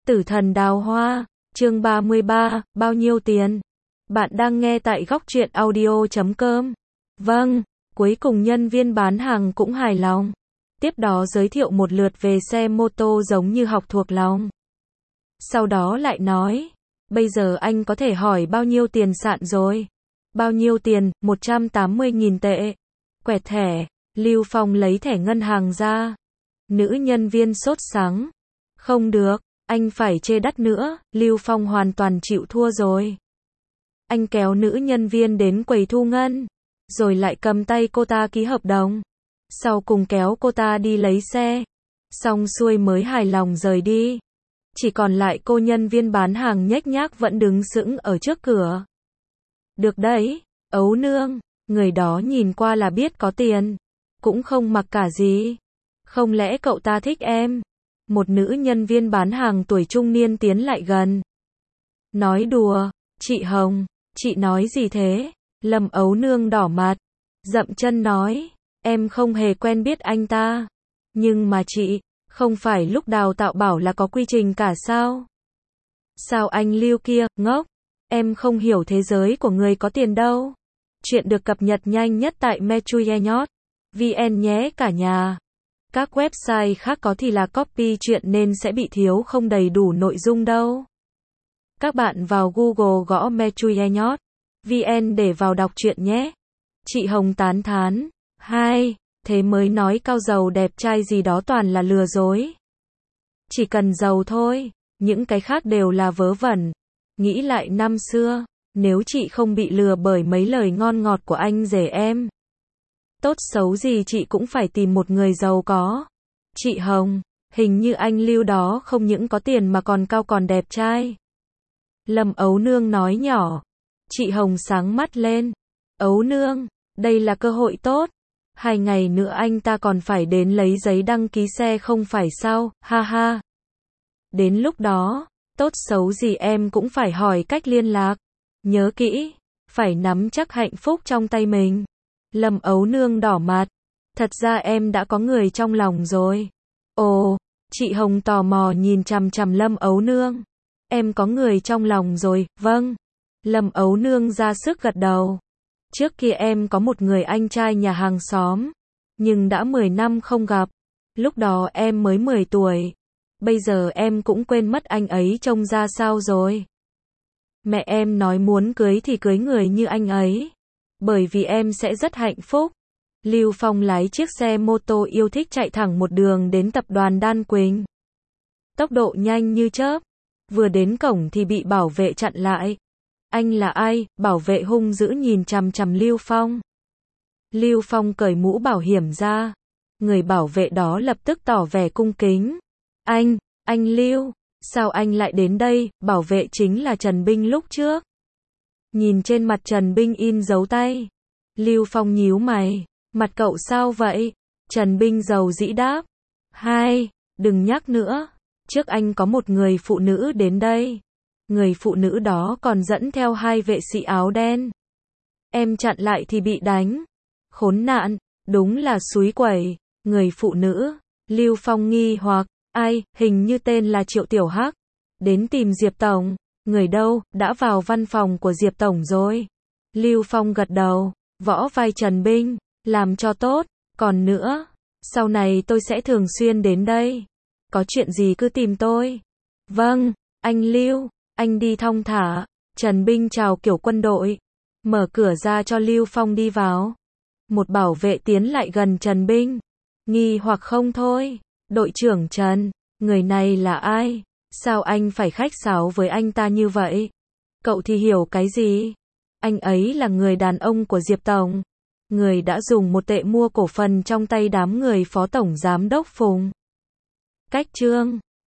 Tử thần đào hoa, chương 33, bao nhiêu tiền? Bạn đang nghe tại góc truyện audio.com. Vâng, cuối cùng nhân viên bán hàng cũng hài lòng. Tiếp đó giới thiệu một lượt về xe mô tô giống như học thuộc lòng. Sau đó lại nói, bây giờ anh có thể hỏi bao nhiêu tiền sạn rồi? Bao nhiêu tiền? 180.000 tệ. Quẹt thẻ, Lưu Phong lấy thẻ ngân hàng ra. Nữ nhân viên sốt sắng. Không được, anh phải chê đắt nữa. Lưu Phong hoàn toàn chịu thua rồi. Anh kéo nữ nhân viên đến quầy thu ngân, rồi lại cầm tay cô ta ký hợp đồng. Sau cùng kéo cô ta đi lấy xe. Xong xuôi mới hài lòng rời đi. Chỉ còn lại cô nhân viên bán hàng nhếch nhác vẫn đứng sững ở trước cửa. Được đấy, ấu nương, người đó nhìn qua là biết có tiền, cũng không mặc cả gì. Không lẽ cậu ta thích em? Một nữ nhân viên bán hàng tuổi trung niên tiến lại gần. Nói đùa, chị Hồng, chị nói gì thế? Lâm ấu nương đỏ mặt, dậm chân nói, em không hề quen biết anh ta. Nhưng mà chị, không phải lúc đào tạo bảo là có quy trình cả sao? Sao anh Lưu kia, ngốc, em không hiểu thế giới của người có tiền đâu. Chuyện được cập nhật nhanh nhất tại metruyehnyot.vn nhé cả nhà. Các website khác có thì là copy chuyện nên sẽ bị thiếu không đầy đủ nội dung đâu. Các bạn vào Google gõ metruyehnyot.vn để vào đọc chuyện nhé. Chị Hồng tán thán. Thế mới nói cao giàu đẹp trai gì đó toàn là lừa dối. Chỉ cần giàu thôi, những cái khác đều là vớ vẩn. Nghĩ lại năm xưa, nếu chị không bị lừa bởi mấy lời ngon ngọt của anh rể em, tốt xấu gì chị cũng phải tìm một người giàu có. Chị Hồng, hình như anh Lưu đó không những có tiền mà còn cao còn đẹp trai. Lâm ấu nương nói nhỏ. Chị Hồng sáng mắt lên. Ấu nương, đây là cơ hội tốt. 2 ngày nữa anh ta còn phải đến lấy giấy đăng ký xe không phải sao, ha ha. Đến lúc đó, tốt xấu gì em cũng phải hỏi cách liên lạc. Nhớ kỹ, phải nắm chắc hạnh phúc trong tay mình. Lâm ấu nương đỏ mặt. Thật ra em đã có người trong lòng rồi. Ồ, chị Hồng tò mò nhìn chằm chằm Lâm ấu nương. Em có người trong lòng rồi, vâng. Lâm ấu nương ra sức gật đầu. Trước kia em có một người anh trai nhà hàng xóm, nhưng đã 10 năm không gặp. Lúc đó em mới 10 tuổi. Bây giờ em cũng quên mất anh ấy trông ra sao rồi. Mẹ em nói muốn cưới thì cưới người như anh ấy, bởi vì em sẽ rất hạnh phúc. Lưu Phong lái chiếc xe mô tô yêu thích chạy thẳng một đường đến tập đoàn Đan Quỳnh. Tốc độ nhanh như chớp. Vừa đến cổng thì bị bảo vệ chặn lại. Anh là ai? Bảo vệ hung dữ nhìn chằm chằm Lưu Phong. Lưu Phong cởi mũ bảo hiểm ra. Người bảo vệ đó lập tức tỏ vẻ cung kính. Anh Lưu, sao anh lại đến đây? Bảo vệ chính là Trần Binh lúc trước. Nhìn trên mặt Trần Binh in dấu tay. Lưu Phong nhíu mày. Mặt cậu sao vậy? Trần Binh dầu dĩ đáp. Đừng nhắc nữa. Trước anh có một người phụ nữ đến đây. Người phụ nữ đó còn dẫn theo 2 vệ sĩ áo đen. Em chặn lại thì bị đánh. Khốn nạn, đúng là xúi quẩy. Người phụ nữ. Lưu Phong nghi hoặc. Ai? Hình như tên là Triệu Tiểu Hắc. Đến tìm Diệp Tổng. Người đâu? Đã vào văn phòng của Diệp Tổng rồi. Lưu Phong gật đầu. Võ vai Trần Binh. Làm cho tốt. Còn nữa, sau này tôi sẽ thường xuyên đến đây. Có chuyện gì cứ tìm tôi. Vâng, anh Lưu, anh đi thong thả. Trần Binh chào kiểu quân đội. Mở cửa ra cho Lưu Phong đi vào. Một bảo vệ tiến lại gần Trần Binh. Nghi hoặc không thôi. Đội trưởng Trần, người này là ai? Sao anh phải khách sáo với anh ta như vậy? Cậu thì hiểu cái gì? Anh ấy là người đàn ông của Diệp Tổng. Người đã dùng 1 tệ mua cổ phần trong tay đám người phó tổng giám đốc Phùng Cách Trương.